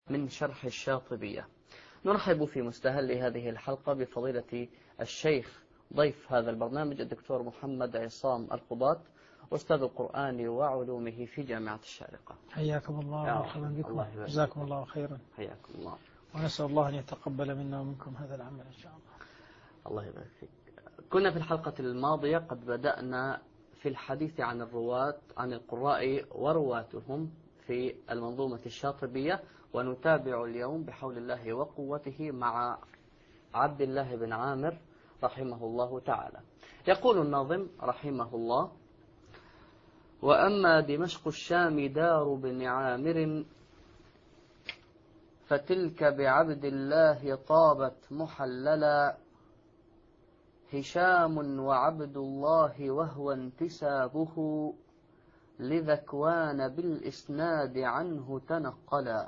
من شرح الشاطبية. نرحب في مستهل هذه الحلقة بفضيلة الشيخ ضيف هذا البرنامج الدكتور محمد عصام القباط، أستاذ القرآن وعلومه في جامعة الشارقة. حياكم الله ومرحبا بكم، جزاكم الله خيرا. حياكم الله، ونسأل الله أن يتقبل منا ومنكم هذا العمل إن شاء الله. الله يبارك فيك. كنا في الحلقة الماضية قد بدأنا في الحديث عن الرواة، عن القراء ورواتهم في المنظومة الشاطبية، ونتابع اليوم بحول الله وقوته مع عبد الله بن عامر رحمه الله تعالى. يقول الناظم رحمه الله: وأما دمشق الشام دار بن عامر فتلك بعبد الله طابت محللا، هشام وعبد الله وهو انتسابه لذكوان بالإسناد عنه تنقلا.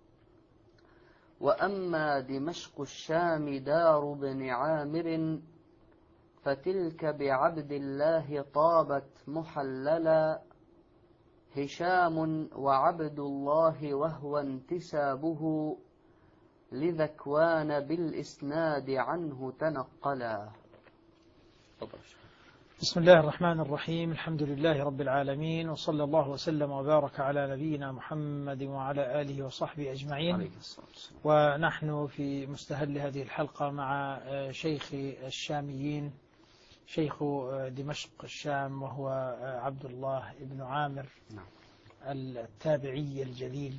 وأما دمشق الشام دار بن عامر فتلك بعبد الله طابت محللا، هشام وعبد الله وهو انتسابه لذكوان بالإسناد عنه تنقلا. بسم الله الرحمن الرحيم، الحمد لله رب العالمين، وصلى الله وسلم وبارك على نبينا محمد وعلى آله وصحبه أجمعين. ونحن في مستهل هذه الحلقة مع شيخ الشاميين، شيخ دمشق الشام، وهو عبد الله بن عامر التابعي الجليل.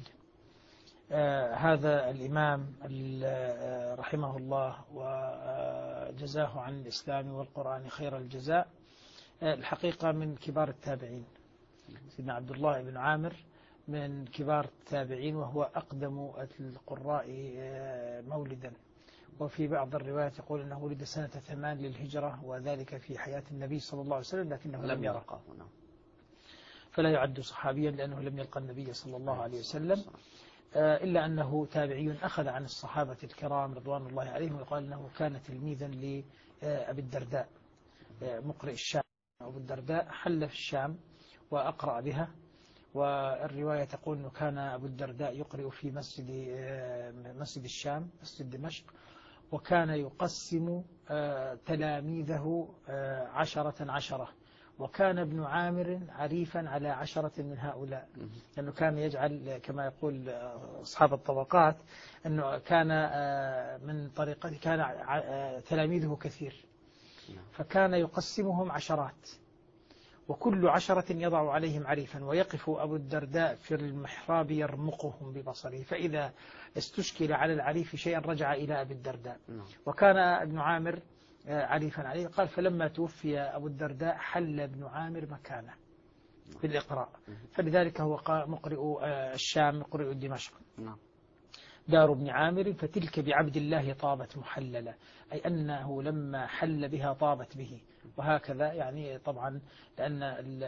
هذا الإمام رحمه الله وجزاه عن الإسلام والقرآن خير الجزاء، الحقيقة من كبار التابعين. سيدنا عبد الله بن عامر من كبار التابعين، وهو أقدم القراء مولدا، وفي بعض الروايات يقول أنه ولد سنة 8 للهجرة، وذلك في حياة النبي صلى الله عليه وسلم، لكنه لم يلقاه، فلا يعد صحابيا لأنه لم يلقى النبي صلى الله عليه وسلم، إلا أنه تابعي أخذ عن الصحابة الكرام رضوان الله عليهم، وقال أنه كان تلميذا لأبي الدرداء مقرئ الشام. أبو الدرداء حل في الشام وأقرأ بها، والرواية تقول أنه كان أبو الدرداء يقرئ في مسجد الشام، مسجد دمشق، وكان يقسم تلاميذه 10 وكان ابن عامر عريفا على 10 من هؤلاء، لأنه كان يجعل كما يقول أصحاب الطبقات أنه كان من طريقته كان تلاميذه كثير، فكان يقسمهم 10، وكل 10 يضع عليهم عريفا، ويقف أبو الدرداء في المحراب يرمقهم ببصره، فإذا استشكل على العريف شيئا رجع إلى أبي الدرداء. وكان ابن عامر عريفا عليه. قال: فلما توفي أبو الدرداء حل ابن عامر مكانه بالإقراء، فلذلك هو مقرئ الشام، مقرئ دمشق. دار ابن عامر فتلك بعبد الله طابت محللة، أي أنه لما حل بها طابت به، وهكذا يعني طبعا لأن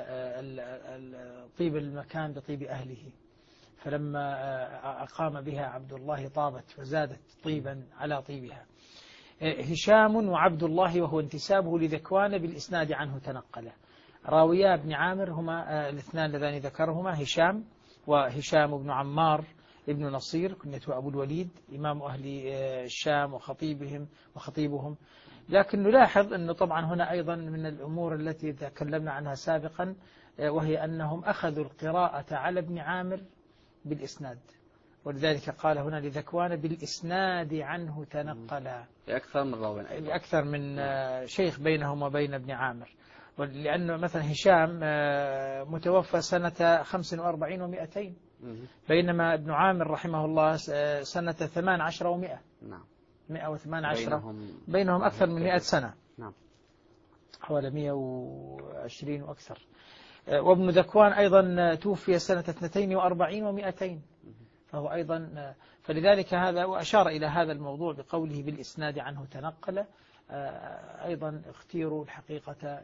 طيب المكان بطيب أهله، فلما أقام بها عبد الله طابت فزادت طيبا على طيبها. هشام وعبد الله وهو انتسابه لذكوان بالإسناد عنه تنقل. راويا ابن عامر هما الاثنان اللذان ذكرهما، هشام وهشام بن عمار ابن نصير كنيته أبو الوليد، إمام أهل الشام وخطيبهم. لكن نلاحظ أنه طبعا هنا أيضا من الأمور التي تكلمنا عنها سابقا، وهي أنهم أخذوا القراءة على ابن عامر بالإسناد، ولذلك قال هنا لذكوان بالإسناد عنه تنقلا، أكثر من راوي، أكثر من شيخ بينهم وبين ابن عامر. لأنه مثلا هشام متوفى سنة 45 و200، بينما ابن عامر رحمه الله سنة 18 و100. 118 بينهم أكثر من 100 سنة، حوالي 120 وأكثر. وابن ذكوان أيضا توفي سنة 42 و200، فهو أيضا فلذلك هذا، وأشار إلى هذا الموضوع بقوله بالإسناد عنه تنقل. أيضا اختيروا الحقيقة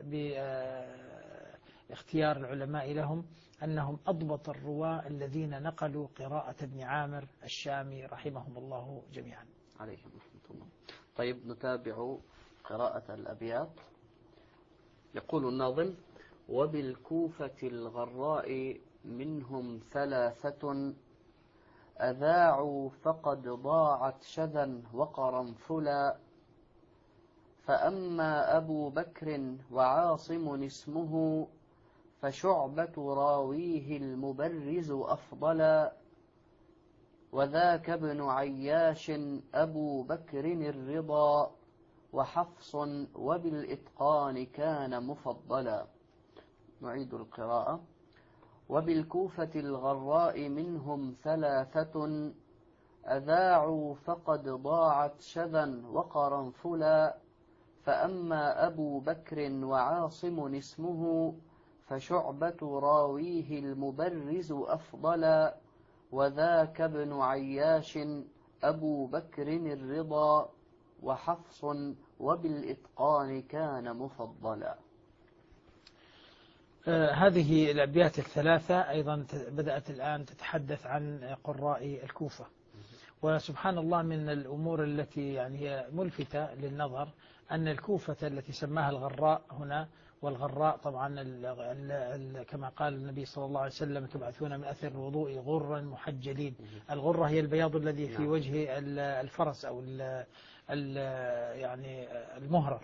باختيار العلماء لهم أنهم أضبط الرواة الذين نقلوا قراءة ابن عامر الشامي رحمهم الله جميعا. عليهم رحمة الله. طيب نتابع قراءة الأبيات. يقول الناظم: وبالكوفة الغراء منهم 3 أذاعوا فقد ضاعت شذا وقرنفلا. فأما أبو بكر وعاصم اسمه فشعبة راويه المبرز أفضلا. وذاك ابن عياش أبو بكر الرضا وحفص وبالإتقان كان مفضلا. نعيد القراءة. وبالكوفة الغراء منهم ثلاثة أذاعوا فقد ضاعت شذا وقرنفلا. فأما أبو بكر وعاصم اسمه فشعبة راويه المبرز أفضلا. وذاك ابن عياش أبو بكر الرضا وحفص وبالإتقان كان مفضلا. هذه الأبيات الثلاثة أيضا بدأت الآن تتحدث عن قراء الكوفة. وسبحان الله من الأمور التي يعني هي ملفتة للنظر أن الكوفة التي سماها الغراء هنا، والغراء طبعا كما قال النبي صلى الله عليه وسلم تبعثون من أثر الوضوء غرا محجلين. الغرة هي البياض الذي في وجه الفرس أو يعني المهرة،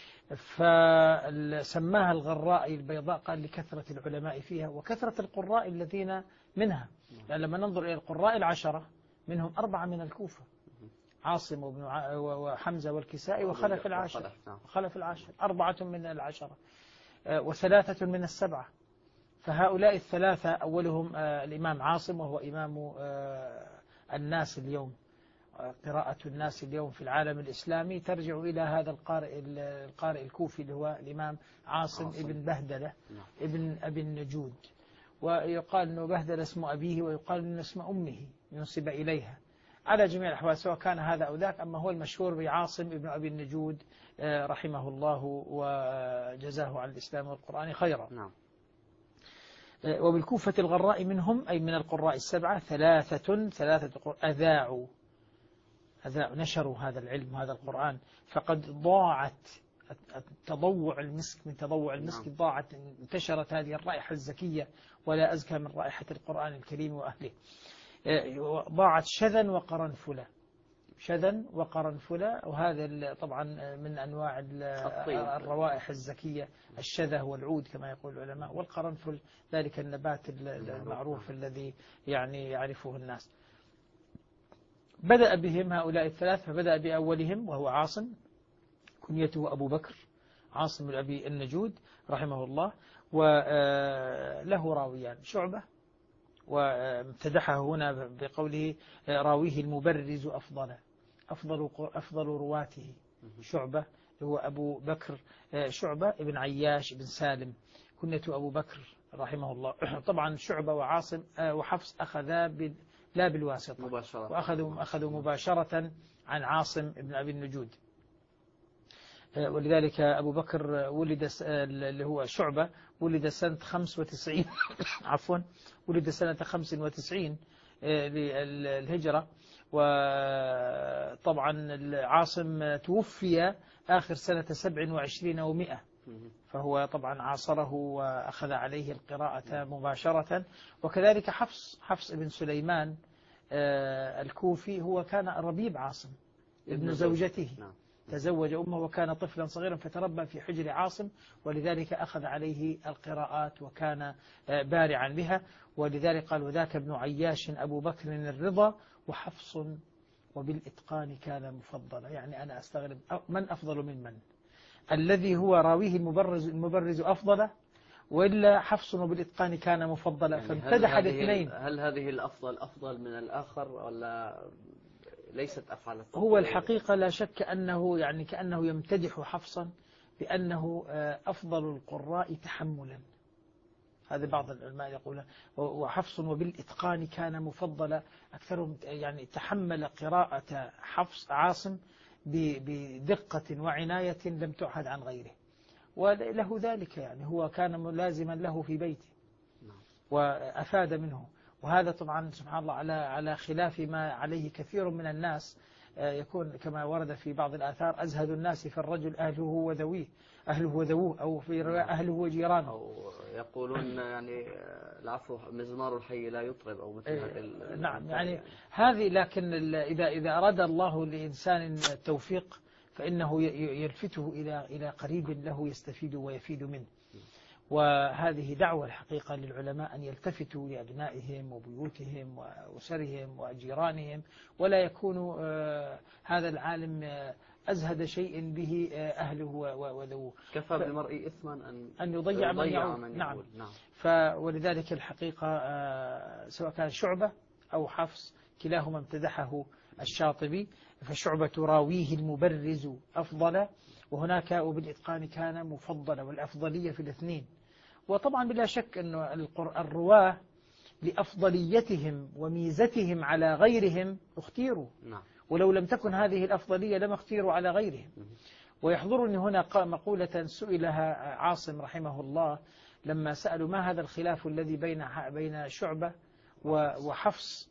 فسماها الغراء البيضاء قال لكثرة العلماء فيها وكثرة القراء الذين منها. يعني لما ننظر إلى القراء العشرة منهم 4 من الكوفة، عاصم وحمزة والكسائي وخلف العاشر، 4 من العشرة و3 من السبعة. فهؤلاء الثلاثة أولهم الإمام عاصم وهو إمام الناس اليوم. قراءة الناس اليوم في العالم الإسلامي ترجع إلى هذا القارئ الكوفي اللي هو الإمام عاصم ابن بهدلة ابن أبي النجود. ويقال أنه بهدلة اسم أبيه ويقال أنه اسم أمه ينسب إليها. على جميع الأحوال سواء كان هذا أو ذاك، أما هو المشهور بعاصم ابن أبي النجود رحمه الله وجزاه عن الإسلام والقرآن خيرا. وبالكوفة الغراء منهم أي من القراء السبعة ثلاثة أذاعوا نشروا هذا العلم وهذا القرآن فقد ضاعت تضوع المسك، من تضوع المسك ضاعت، انتشرت هذه الرائحة الزكية ولا أزكى من رائحة القرآن الكريم وأهله. ضاعت شذا وقرنفلا، شذا وقرنفلا، وهذا طبعا من أنواع الروائح الزكية. الشذا والعود كما يقول العلماء، والقرنفل ذلك النبات المعروف الذي يعني يعرفه الناس. بدأ بهم هؤلاء الثلاث، فبدأ بأولهم وهو عاصم كنيته أبو بكر، عاصم الأبي النجود رحمه الله، وله راويان شعبة، وامتدحه هنا بقوله راويه المبرز أفضل رواته شعبة هو أبو بكر، شعبة ابن عياش بن سالم كنيته أبو بكر رحمه الله. طبعا شعبة وعاصم وحفص أخذا لا بالواسطة مباشرة، وأخذوا مباشرة عن عاصم ابن أبي النجود. ولذلك أبو بكر ولد اللي هو شعبة ولد سنة 95 عفوا ولد سنة 95 للهجرة. وطبعا عاصم توفي آخر سنة 27 و100، فهو طبعا عاصره وأخذ عليه القراءة مباشرة. وكذلك حفص بن سليمان الكوفي هو كان ربيب عاصم ابن زوجته، تزوج أمه وكان طفلا صغيرا فتربى في حجر عاصم، ولذلك أخذ عليه القراءات وكان بارعا بها. ولذلك قال وذاك ابن عياش أبو بكر الرضا وحفص وبالإتقان كان مفضلا. يعني أنا أستغرب من أفضل من الذي هو راويه المبرز أفضل، وإلا حفص وبالإتقان كان مفضلا. يعني فامتدح الاثنين. هل هذه الأفضل أفضل من الآخر ولا ليست أفعال التفضيل؟ هو الحقيقة لا شك أنه يعني كأنه يمتدح حفصا بأنه أفضل القراء تحملا. هذا بعض العلماء يقول وحفص وبالإتقان كان مفضلا، أكثرهم يعني تحمل قراءة حفص عاصم بدقة وعناية لم تعهد عن غيره، وله ذلك يعني هو كان ملازما له في بيته وأفاد منه. وهذا طبعا سبحان الله على خلاف ما عليه كثير من الناس يكون كما ورد في بعض الآثار أزهد الناس في الرجل أهله وذويه، أهله وذووه، أو في رواية أهله وجيرانه، أو يقولون يعني العفو مزمار الحي لا يطرب، أو مثل هذه نعم يعني هذه. لكن إذا أراد الله لإنسان التوفيق فإنه يلفته إلى قريب له يستفيد ويفيد منه. وهذه دعوة الحقيقة للعلماء أن يلتفتوا لأبنائهم وبيوتهم وأسرهم وجيرانهم، ولا يكون هذا العالم أزهد شيء به أهله وذووه. كفى بالمرء إثما أن يضيع من يعود. نعم. ولذلك الحقيقة سواء كان شعبة أو حفص كلاهما امتدحه الشاطبي، فشعبة راويه المبرز أفضل، وهناك وبالإتقان كان مفضلا، والأفضلية في الاثنين. وطبعا بلا شك أن الرواه لأفضليتهم وميزتهم على غيرهم اختيروا، ولو لم تكن هذه الأفضلية لما اختيروا على غيرهم. ويحضرني هنا مقولة سئلها عاصم رحمه الله لما سألوا ما هذا الخلاف الذي بين شعبة وحفص،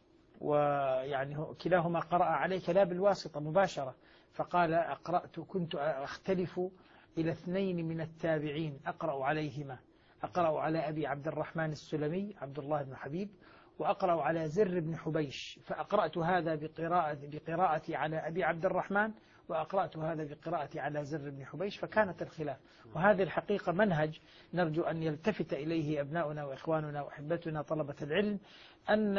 ويعني كلاهما قرأ عليك لا بالواسطة مباشرة، فقال كنت أختلف إلى اثنين من التابعين أقرأ عليهما، أقرأ على أبي عبد الرحمن السلمي عبد الله بن حبيب، وأقرأ على زر بن حبيش، فأقرأت هذا بقراءتي على أبي عبد الرحمن، وأقرأت هذا بقراءتي على زر بن حبيش، فكانت الخلاف. وهذه الحقيقة منهج نرجو أن يلتفت إليه أبناؤنا وإخواننا وأحبتنا طلبة العلم، أن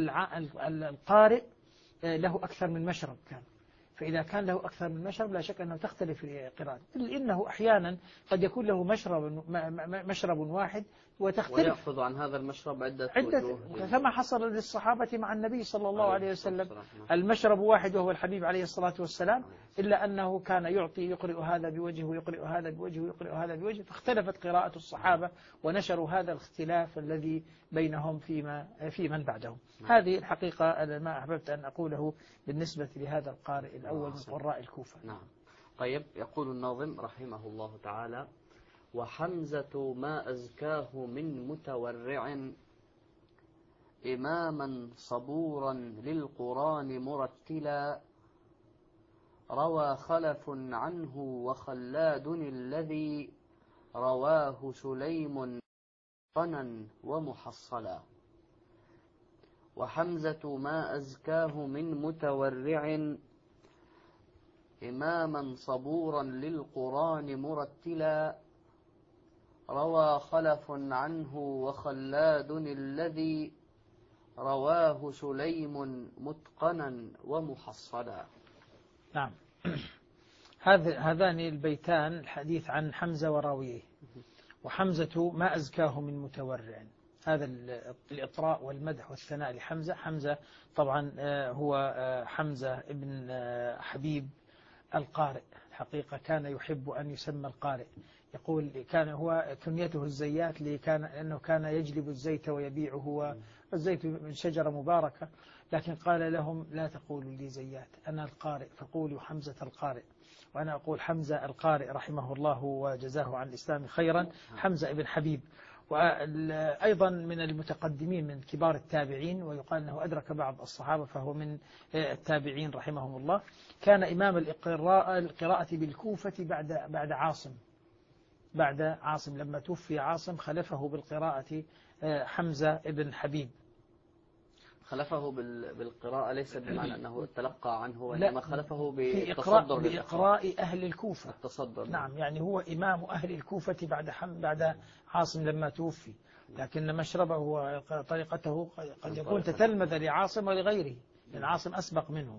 القارئ له أكثر من مشرب كان، فإذا كان له أكثر من مشرب لا شك أنه تختلف القراءة، إنه أحيانا قد يكون له مشرب واحد وتختلف، ويأخذ عن هذا المشرب عدة وجوه، كما حصل للصحابة مع النبي صلى الله عليه وسلم. المشرب واحد وهو الحبيب عليه الصلاة والسلام، إلا أنه كان يقرئ هذا بوجهه ويقرئ هذا بوجهه ويقرئ هذا بوجهه، فاختلفت قراءة الصحابة ونشروا هذا الاختلاف الذي بينهم في من بعدهم. هذه الحقيقة ما أحببت أن أقوله بالنسبة لهذا القارئ الأول من قراء الكوفة. نعم. طيب، يقول الناظم رحمه الله تعالى: وحمزة ما أزكاه من متورع، إماما صبورا للقرآن مرتلا، روى خلف عنه وخلاد الذي رواه سليم قنا ومحصلا. وحمزة ما أزكاه من متورع، إماما صبورا للقرآن مرتلا، روى خلف عنه وخلاد الذي رواه سليم متقنا ومحصلا. نعم. هذان البيتان الحديث عن حمزة وراويه. وحمزة ما أزكاه من متورع، هذا الإطراء والمدح والثناء لحمزة. حمزة طبعا هو حمزة ابن حبيب القارئ، حقيقة كان يحب أن يسمى القارئ، يقول كان هو كنيته الزيات لأنه كان يجلب الزيت ويبيعه، والزيت من شجرة مباركة، لكن قال لهم لا تقولوا لي زيات، أنا القارئ فقولوا حمزة القارئ. وأنا أقول حمزة القارئ رحمه الله وجزاه عن الإسلام خيرا، حمزة ابن حبيب. وأيضا من المتقدمين من كبار التابعين، ويقال أنه أدرك بعض الصحابة، فهو من التابعين رحمهم الله. كان إمام القراءة بالكوفة بعد عاصم لما توفي عاصم خلفه بالقراءة حمزة ابن حبيب. خلفه بالقراءة ليس بمعنى أنه تلقى عنه، وإنما خلفه بإقراء أهل الكوفة. التصدر. نعم، يعني هو إمام أهل الكوفة بعد عاصم لما توفي، لكن مشربه وطريقته قد يكون تتلمذ لعاصم ولغيره، لأن عاصم أسبق منه.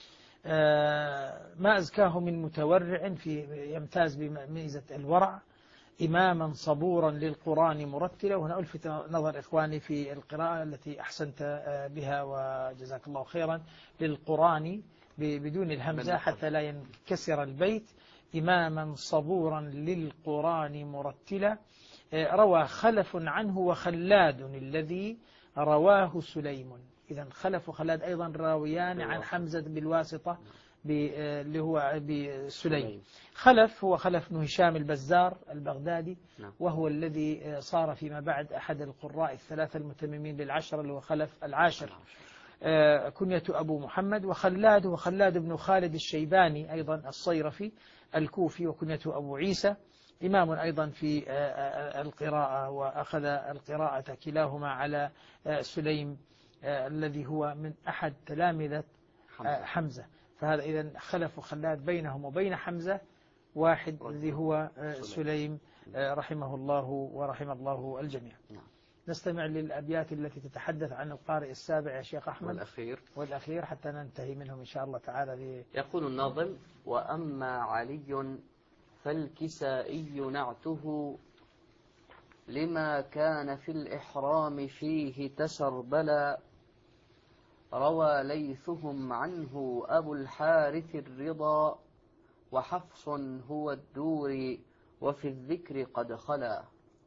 ما أزكاه من متورع، يمتاز بميزة الورع، إماما صبورا للقرآن مرتلا. وهنا ألفت نظر إخواني في القراءة التي أحسنت بها وجزاك الله خيرا، للقرآن بدون الهمزة حتى لا ينكسر البيت. إماما صبورا للقرآن مرتلا، روى خلف عنه وخلاد الذي رواه سليم. إذن خلف وخلاد أيضا راويان عن حمزة بالواسطة اللي هو بسليم. خلف هو خلف بن هشام البزار البغدادي، وهو الذي صار فيما بعد أحد القراء الثلاثة المتممين للعشرة، اللي هو خلف العاشر. كنية أبو محمد. وخلاد وخلاد بن خالد الشيباني أيضا الصيرفي الكوفي، وكنية أبو عيسى، إمام أيضا في القراءة، وأخذ القراءة كلاهما على سليم الذي هو من أحد تلامذة حمزة. فهذا إذن خلف خلاد بينهم وبين حمزة واحد الذي هو سليم رحمه الله ورحم الله الجميع. نستمع للأبيات التي تتحدث عن القارئ السابع يا شيخ أحمد والأخير حتى ننتهي منهم إن شاء الله تعالى. يقول الناظم: وأما علي فالكسائي نعته لما كان في الإحرام فيه تسربلا، روى ليثهم عنه أبو الحارث الرضا، وحفص هو الدوري وفي الذكر قد خلا.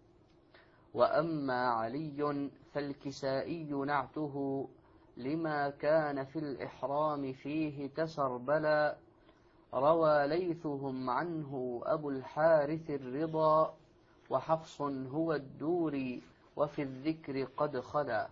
وأما علي فالكسائي نعته لما كان في الإحرام فيه تسربلا، روى ليثهم عنه أبو الحارث الرضا، وحفص هو الدوري وفي الذكر قد خلا.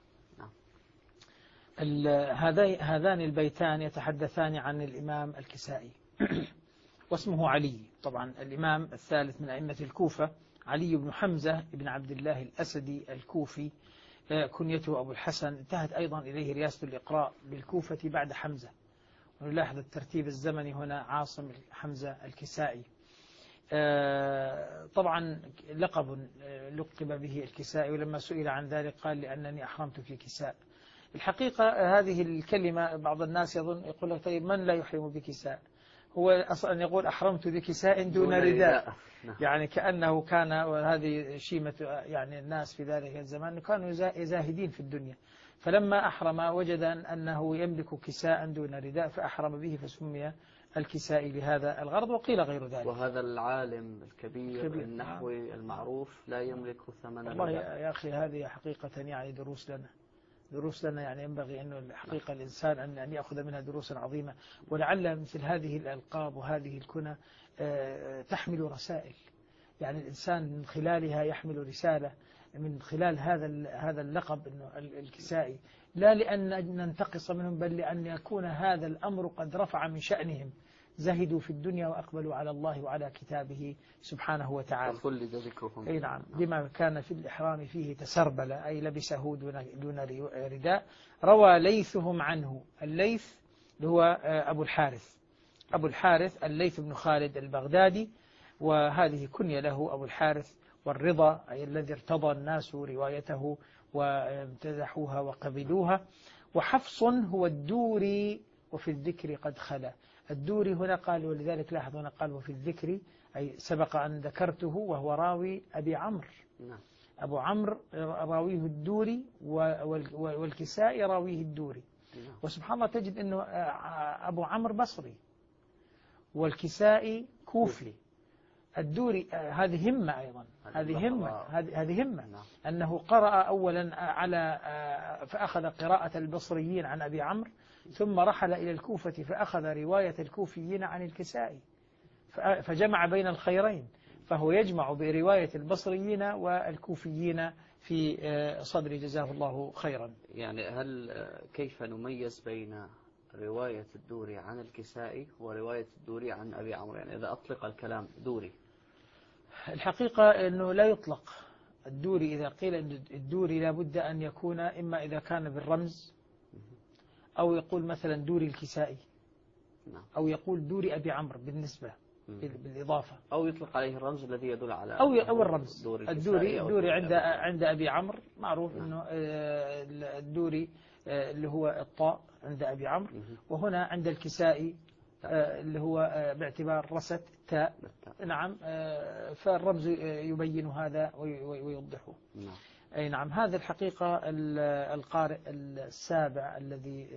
هذان البيتان يتحدثان عن الإمام الكسائي واسمه علي، طبعا الإمام الثالث من أئمة الكوفة، علي بن حمزة بن عبد الله الأسدي الكوفي، كنيته أبو الحسن. انتهت أيضا إليه رياسة الإقراء بالكوفة بعد حمزة، ونلاحظ الترتيب الزمني هنا: عاصم حمزة الكسائي. طبعا لقب لقب به الكسائي، ولما سئل عن ذلك قال: لأنني أحرمت في كساء. الحقيقة هذه الكلمة بعض الناس يقول لك: طيب من لا يحرم بكساء؟ هو أصلا يقول: أحرمت بكساء دون رداء، يعني كأنه كان، وهذه شيمة يعني الناس في ذلك الزمان كانوا زاهدين في الدنيا، فلما أحرم وجد أنه يملك كساء دون رداء فأحرم به فسمي الكسائي لهذا الغرض، وقيل غير ذلك. وهذا العالم الكبير النحوي المعروف لا يملك ثمن والله يا أخي هذه حقيقة يعني دروس لنا يعني ينبغي أنه الحقيقة الإنسان أن يأخذ منها دروسا عظيمة، ولعل مثل هذه الألقاب وهذه الكنى تحمل رسائل، يعني الإنسان من خلالها يحمل رسالة، من خلال هذا اللقب إنه الكسائي، لا لأن ننتقص منهم، بل لأن يكون هذا الأمر قد رفع من شأنهم، زهدوا في الدنيا وأقبلوا على الله وعلى كتابه سبحانه وتعالى. أي نعم، بما كان في الإحرام فيه تسربل، أي لبسه دون رداء. روى ليثهم عنه، الليث اللي هو أبو الحارث الليث بن خالد البغدادي، وهذه كنية له أبو الحارث والرضا، أي الذي ارتضى الناس روايته وامتدحوها وقبلوها. وحفص هو الدوري وفي الذكر قد خلا. الدوري هنا قال، ولذلك لاحظ هنا قال وفي الذكر، أي سبق أن ذكرته، وهو راوي أبي عمرو. أبو عمرو راويه الدوري، والكسائي راويه الدوري. وسبحان الله تجد أنه أبو عمرو بصري والكسائي كوفي. الدوري هذه همة أيضا، هذه همة أنه قرأ أولا فأخذ قراءة البصريين عن أبي عمرو، ثم رحل إلى الكوفة فأخذ رواية الكوفيين عن الكسائي، فجمع بين الخيرين، فهو يجمع برواية البصريين والكوفيين في صدر، جزاه الله خيرا. يعني كيف نميز بين رواية الدوري عن الكسائي ورواية الدوري عن أبي عمرو؟ يعني إذا أطلق الكلام دوري، الحقيقة أنه لا يطلق الدوري. إذا قيل أن الدوري لابد أن يكون إما إذا كان بالرمز، أو يقول مثلا دوري الكسائي، أو يقول دوري أبي عمرو بالنسبة بالإضافة، أو يطلق عليه الرمز الذي يدل على أو الرمز. الدوري عند أبي عمرو معروف أنه الدوري اللي هو الطاء عند أبي عمرو، وهنا عند الكسائي اللي هو باعتبار رست تاء. نعم، فالرمز يبين هذا ويوضحه. أي نعم، هذا الحقيقة القارئ السابع الذي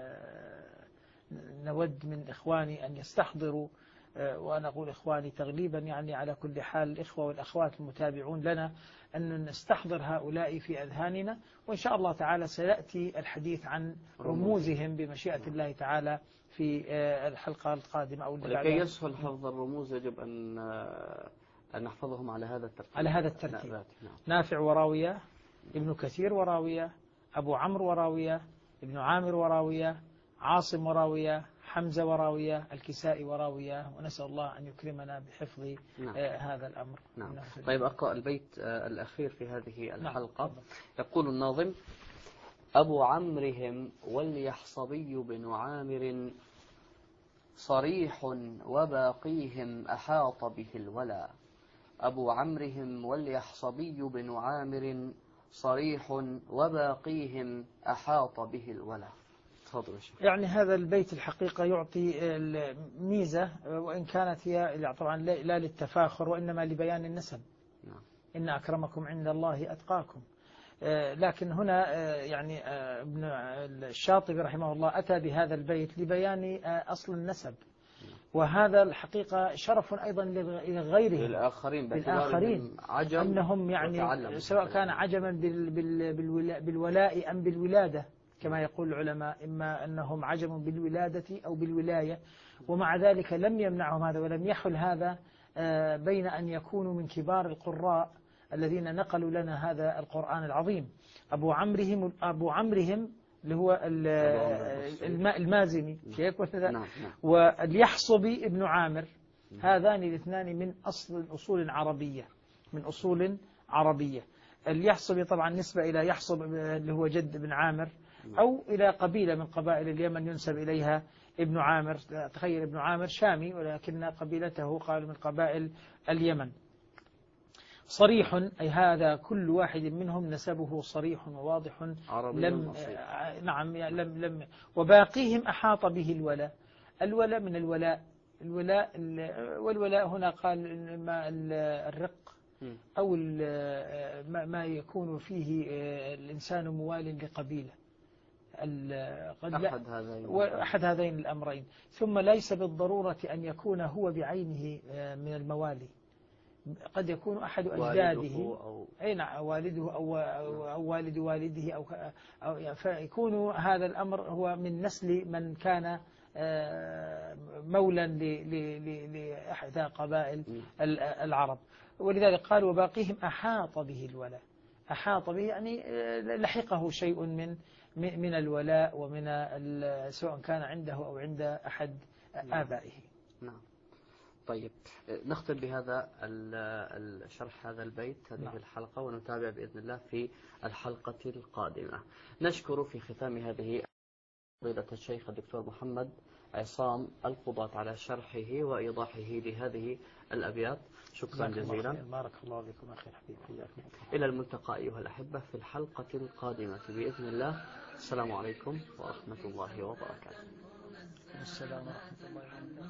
نود من إخواني أن يستحضروا، وأنا أقول إخواني تغليبا يعني على كل حال الإخوة والأخوات المتابعون لنا، أن نستحضر هؤلاء في أذهاننا، وإن شاء الله تعالى سيأتي الحديث عن رموزهم بمشيئة الله تعالى في الحلقة القادمة أو اللي بعدها. ولكي يسهل حفظ الرموز يجب أن نحفظهم على هذا الترتيب. نافع وراوية، ابن كثير وراوية، أبو عمرو وراوية، ابن عامر وراوية، عاصم وراوية، حمزة وراوية، الكسائي وراوية، ونسأل الله أن يكرمنا بحفظ هذا الأمر. نعم. طيب أقرأ البيت الأخير في هذه الحلقة. نعم. يقول الناظم: أبو عمرهم واليحصبي بن عامر صريح وباقيهم أحاط به الولا. أبو عمرهم واليحصبي بن عامر صريح وباقيهم أحاط به الولا. يعني هذا البيت الحقيقة يعطي ميزة، وإن كانت هي طبعا لا للتفاخر وإنما لبيان النسب. إن أكرمكم عند الله أتقاكم. لكن هنا يعني ابن الشاطبي رحمه الله أتى بهذا البيت لبيان أصل النسب، وهذا الحقيقة شرف أيضا لغيرهم بالآخرين أنهم يعني سواء كان عجما بالولاء أم بالولادة كما يقول العلماء، إما أنهم عجم بالولادة أو بالولاية، ومع ذلك لم يمنعهم هذا ولم يحل هذا بين أن يكونوا من كبار القراء الذين نقلوا لنا هذا القرآن العظيم. أبو عمرهم اللي هو المازني واليحصبي ابن عامر، هذان الاثنان من أصول عربية. اليحصبي طبعا نسبة إلى يحصب اللي هو جد ابن عامر، أو إلى قبيلة من قبائل اليمن ينسب إليها ابن عامر. تخيل ابن عامر شامي ولكن قبيلته قال من قبائل اليمن. صريح أي هذا كل واحد منهم نسبه صريح وواضح، لم وباقيهم أحاط به الولاء من الولاء. والولاء هنا قال إما الرق أو ما يكون فيه الإنسان موال لقبيلة، أحد هذين الأمرين. ثم ليس بالضرورة أن يكون هو بعينه من الموالي، قد يكون أحد أجداده والده أو والد والده أو فيكون هذا الأمر هو من نسل من كان مولا لأحد قبائل العرب. ولذلك قال وباقيهم أحاط به الولاء. أحاط به يعني لحقه شيء من الولاء ومن سواء كان عنده أو عند أحد آبائه. نعم. طيب نختم بهذا الشرح هذا البيت هذه الحلقة، ونتابع بإذن الله في الحلقة القادمة. نشكر في ختام هذه فضيلة الشيخ الدكتور محمد عصام القضاة على شرحه وإيضاحه لهذه الأبيات. شكرا جزيلا. بارك الله بكم أخي الحبيب. إلى الملتقى أيها الأحبة في الحلقة القادمة بإذن الله. السلام عليكم ورحمة الله وبركاته. السلام ورحمة الله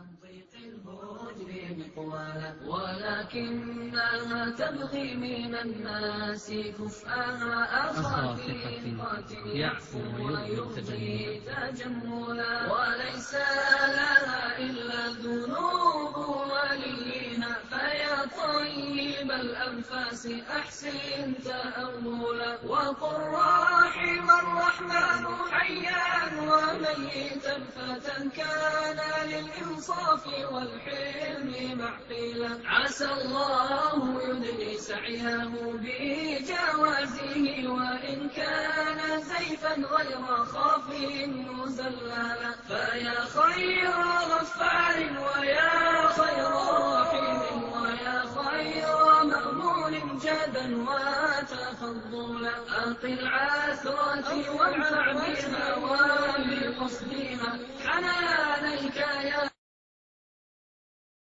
وبركاته. ولكنها تبغي من الناس كفءها أخافتي يعفو ويبغي تجملا، وليس لها إلا الذنوب وليها، فيا طيب الأنفاس أحسن تأولا، وقل رحم الرحمن حيا وميتا فتى كان للإنصاف والحلم معقلا، عسى الله يدني سعيه بجوازه، وإن كان زيفا غير خاف مزللا، فيا خير غفار ويا خير رحيم ويا خير مأمون جدا وتفضلا، أقل عثرتي وانفع بها وبقصدها حنانيك يا